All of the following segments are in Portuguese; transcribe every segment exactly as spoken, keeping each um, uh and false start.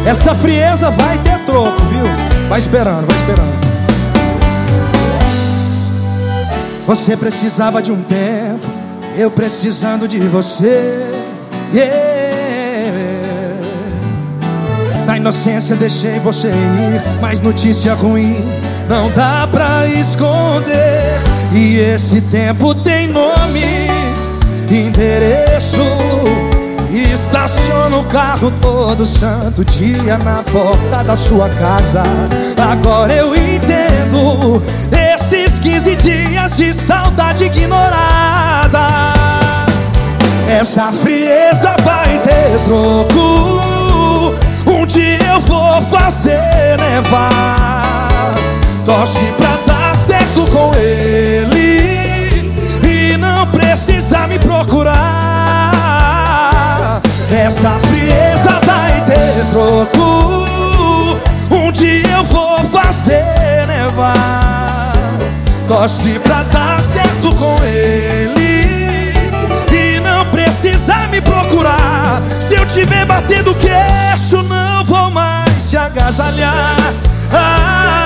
Essa frieza vai ter troco, viu? Vai esperando, vai esperando. Você precisava de um tempo, eu precisando de você, yeah. Na inocência deixei você ir, mas notícia ruim não dá pra esconder. E esse tempo tem nome, endereço. Estaciono o carro todo santo dia na porta da sua casa. Agora eu entendo esses quinze dias de saudade ignorada. Essa frieza vai ter troco. Um dia eu vou fazer nevar. Torce pra dar certo com ele e não precisa me procurar. Essa frieza vai ter troco. Um dia eu vou fazer nevar. Torce pra dar certo com ele e não precisa me procurar. Se eu tiver batendo queixo, não vou mais se agasalhar. Ah,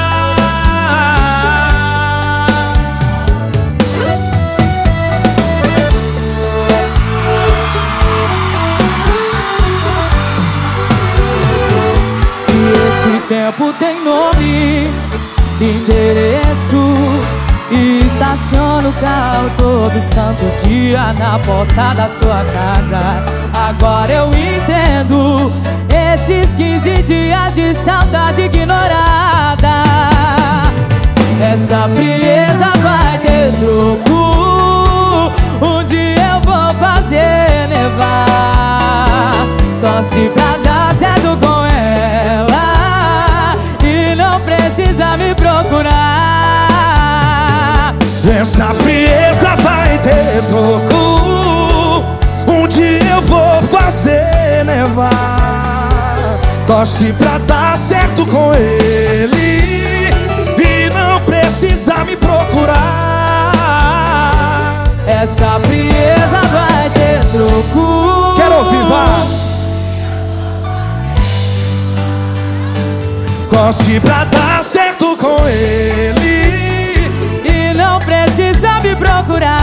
esse tempo tem nome, endereço. E estaciono o carro todo santo dia na porta da sua casa. Agora eu entendo esses quinze dias de saudade ignorada. Essa frieza vai ter troco. Um dia eu vou fazer nevar. Torce pra dar certo com ela e não precisa me procurar. Essa frieza vai ter troco. Um dia eu vou fazer nevar. Torce pra dar certo com ele e não precisa me procurar. Essa frieza vai ter troco. Quero ouvir, vá. Torce pra dar certo com ele e não precisa me procurar.